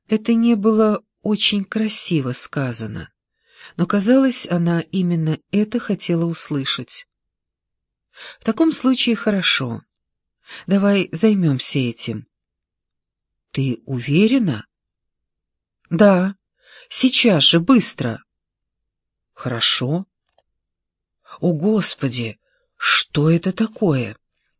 Это не было очень красиво сказано, но, казалось, она именно это хотела услышать. «В таком случае хорошо. Давай займемся этим». «Ты уверена?» «Да. Сейчас же, быстро». «Хорошо». «О, Господи! Что это такое?»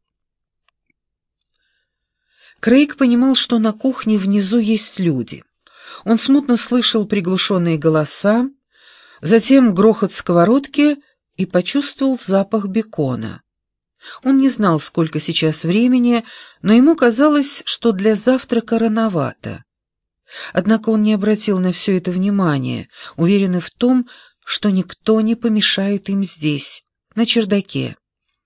Крейг понимал, что на кухне внизу есть люди. Он смутно слышал приглушенные голоса, затем грохот сковородки и почувствовал запах бекона. Он не знал, сколько сейчас времени, но ему казалось, что для завтрака рановато. Однако он не обратил на все это внимания, уверенный в том, что никто не помешает им здесь, на чердаке.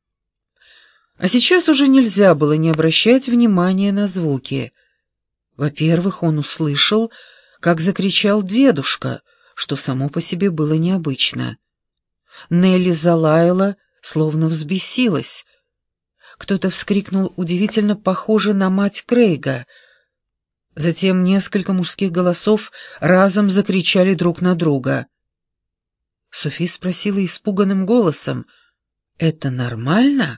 А сейчас уже нельзя было не обращать внимания на звуки. Во-первых, он услышал, как закричал дедушка, что само по себе было необычно. Нелли залаяла, словно взбесилась. Кто-то вскрикнул удивительно похоже на мать Крейга. Затем несколько мужских голосов разом закричали друг на друга. Софи спросила испуганным голосом: «Это нормально?»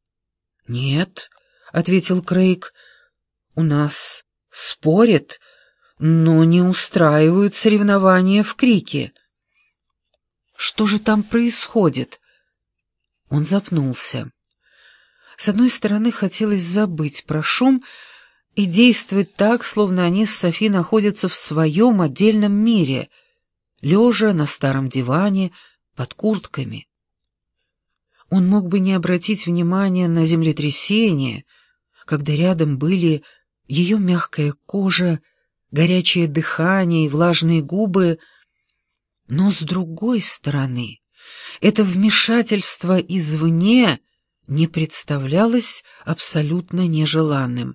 «Нет», — ответил Крейг, — «у нас спорят, но не устраивают соревнования в крике». «Что же там происходит?» Он запнулся. С одной стороны, хотелось забыть про шум и действовать так, словно они с Софи находятся в своем отдельном мире, лежа на старом диване под куртками. Он мог бы не обратить внимания на землетрясение, когда рядом были ее мягкая кожа, горячее дыхание и влажные губы, но, с другой стороны, это вмешательство извне не представлялось абсолютно нежеланным.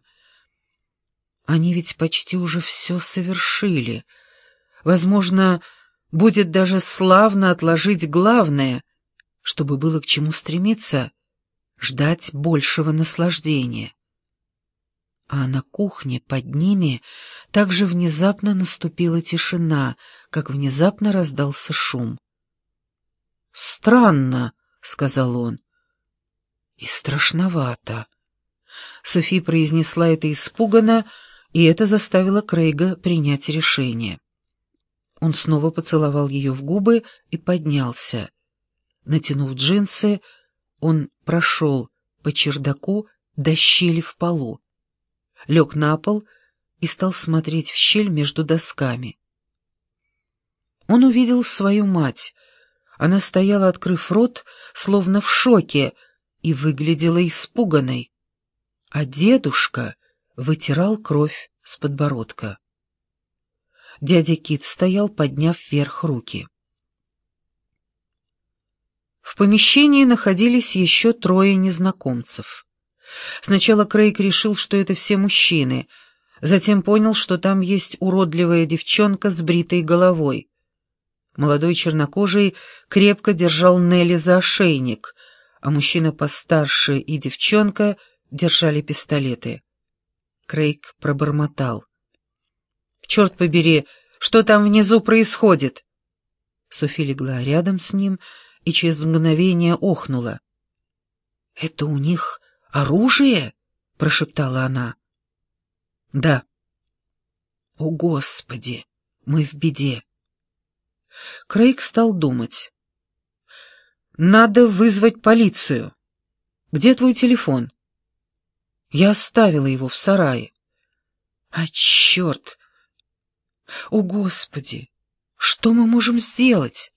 Они ведь почти уже все совершили. Возможно, будет даже славно отложить главное, чтобы было к чему стремиться, ждать большего наслаждения. А на кухне под ними также внезапно наступила тишина, как внезапно раздался шум. «Странно», — сказал он, — «и страшновато». Софи произнесла это испуганно, и это заставило Крейга принять решение. Он снова поцеловал ее в губы и поднялся. Натянув джинсы, он прошел по чердаку до щели в полу, лег на пол и стал смотреть в щель между досками. Он увидел свою мать. Она стояла, открыв рот, словно в шоке, и выглядела испуганной, а дедушка вытирал кровь с подбородка. Дядя Кит стоял, подняв вверх руки. В помещении находились еще 3 незнакомцев. Сначала Крейг решил, что это все мужчины, затем понял, что там есть уродливая девчонка с бритой головой. Молодой чернокожий крепко держал Нелли за ошейник, а мужчина постарше и девчонка держали пистолеты. Крейг пробормотал: «Черт побери, что там внизу происходит?» Софи легла рядом с ним и через мгновение охнула. «Это у них оружие?» — прошептала она. «Да». «О, Господи, мы в беде». Крейг стал думать. «Надо вызвать полицию. Где твой телефон?» «Я оставила его в сарае». «А, черт! О, Господи, что мы можем сделать?»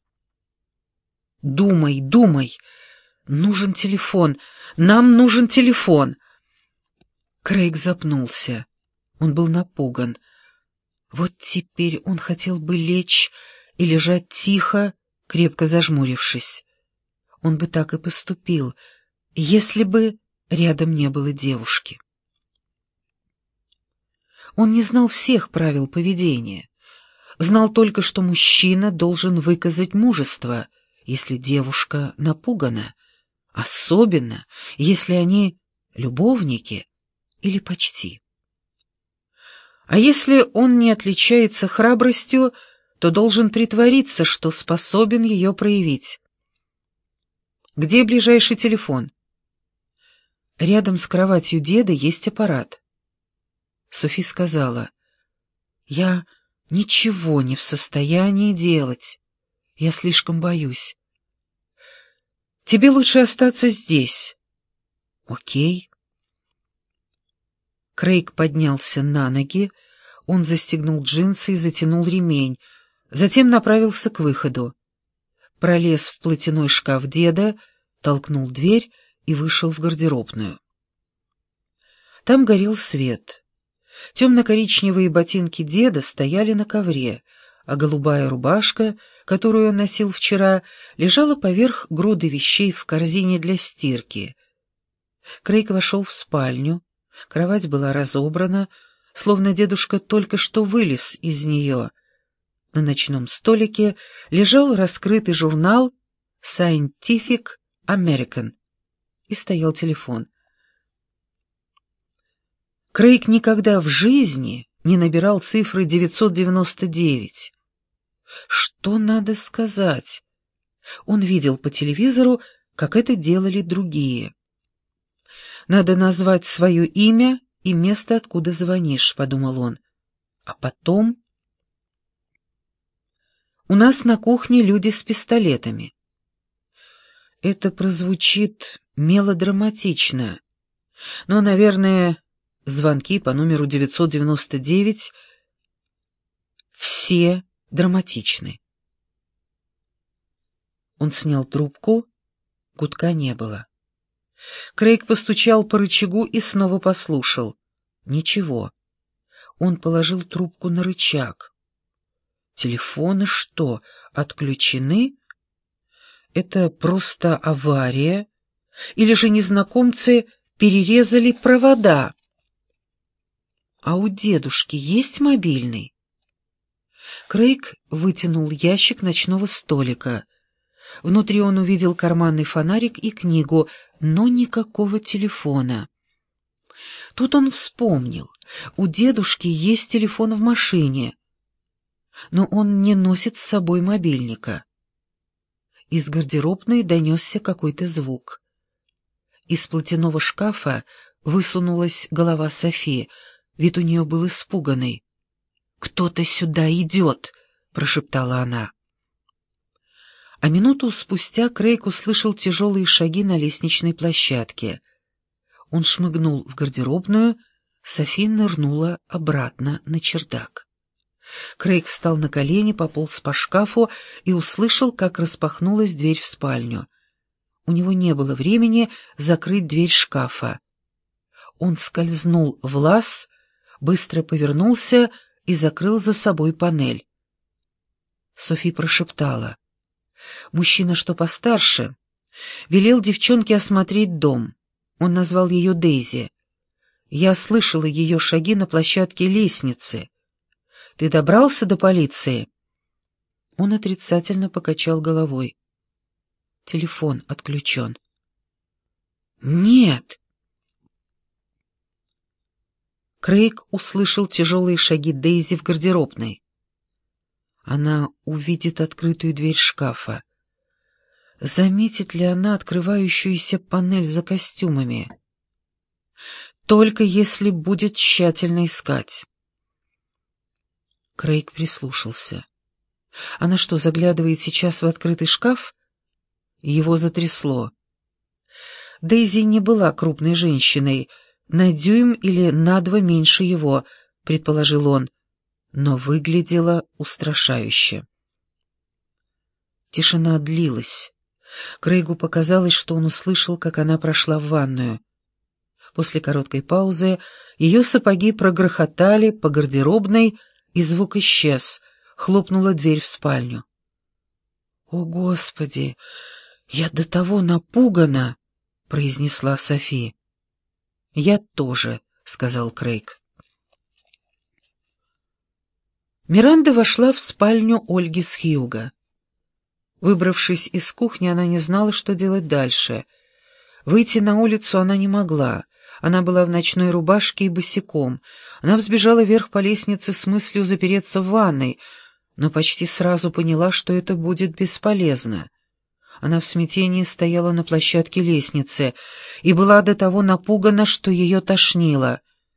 «Думай, думай. Нужен телефон. Нам нужен телефон». Крейг запнулся. Он был напуган. Вот теперь он хотел бы лечь и лежать тихо, крепко зажмурившись. Он бы так и поступил, если бы рядом не было девушки. Он не знал всех правил поведения. Знал только, что мужчина должен выказать мужество, если девушка напугана, особенно если они любовники или почти. А если он не отличается храбростью, то должен притвориться, что способен ее проявить. Где ближайший телефон? Рядом с кроватью деда есть аппарат. Софи сказала: «Я ничего не в состоянии делать. Я слишком боюсь. Тебе лучше остаться здесь». «Окей». Крейг поднялся на ноги, он застегнул джинсы и затянул ремень, затем направился к выходу. Пролез в платяной шкаф деда, толкнул дверь и вышел в гардеробную. Там горел свет. Темно-коричневые ботинки деда стояли на ковре, а голубая рубашка, которую он носил вчера, лежала поверх груды вещей в корзине для стирки. Крейг вошел в спальню. Кровать была разобрана, словно дедушка только что вылез из нее. На ночном столике лежал раскрытый журнал Scientific American и стоял телефон. Крейг никогда в жизни не набирал цифры 999. Что надо сказать? Он видел по телевизору, как это делали другие. «Надо назвать свое имя и место, откуда звонишь», — подумал он. А потом... «У нас на кухне люди с пистолетами». Это прозвучит мелодраматично, но, наверное, звонки по номеру 999 все драматичны. Он снял трубку, гудка не было. Крейг постучал по рычагу и снова послушал. Ничего. Он положил трубку на рычаг. Телефоны что, отключены? Это просто авария? Или же незнакомцы перерезали провода? А у дедушки есть мобильный? Крейг вытянул ящик ночного столика. Внутри он увидел карманный фонарик и книгу, но никакого телефона. Тут он вспомнил, у дедушки есть телефон в машине, но он не носит с собой мобильника. Из гардеробной донесся какой-то звук. Из платяного шкафа высунулась голова Софи, вид у нее был испуганный. «Кто-то сюда идет!» — прошептала она. А минуту спустя Крейг услышал тяжелые шаги на лестничной площадке. Он шмыгнул в гардеробную, Софи нырнула обратно на чердак. Крейг встал на колени, пополз по шкафу и услышал, как распахнулась дверь в спальню. У него не было времени закрыть дверь шкафа. Он скользнул в лаз, быстро повернулся и закрыл за собой панель. Софи прошептала. Мужчина, что постарше, велел девчонке осмотреть дом. Он назвал ее Дейзи. Я слышала ее шаги на площадке лестницы. Ты добрался до полиции?» Он отрицательно покачал головой. Телефон отключен. «Нет!» Крейг услышал тяжелые шаги Дейзи в гардеробной. Она увидит открытую дверь шкафа. Заметит ли она открывающуюся панель за костюмами? Только если будет тщательно искать. Крейг прислушался. Она что, заглядывает сейчас в открытый шкаф? Его затрясло. Дейзи не была крупной женщиной, на дюйм или на 2 меньше его, предположил он, но выглядела устрашающе. Тишина длилась. Крейгу показалось, что он услышал, как она прошла в ванную. После короткой паузы ее сапоги прогрохотали по гардеробной, и звук исчез. Хлопнула дверь в спальню. «О, Господи! Я до того напугана!» — произнесла Софи. «Я тоже», — сказал Крейг. Миранда вошла в спальню Ольги с Хьюго. Выбравшись из кухни, она не знала, что делать дальше. Выйти на улицу она не могла. Она была в ночной рубашке и босиком. Она взбежала вверх по лестнице с мыслью запереться в ванной, но почти сразу поняла, что это будет бесполезно. Она в смятении стояла на площадке лестницы и была до того напугана, что ее тошнило.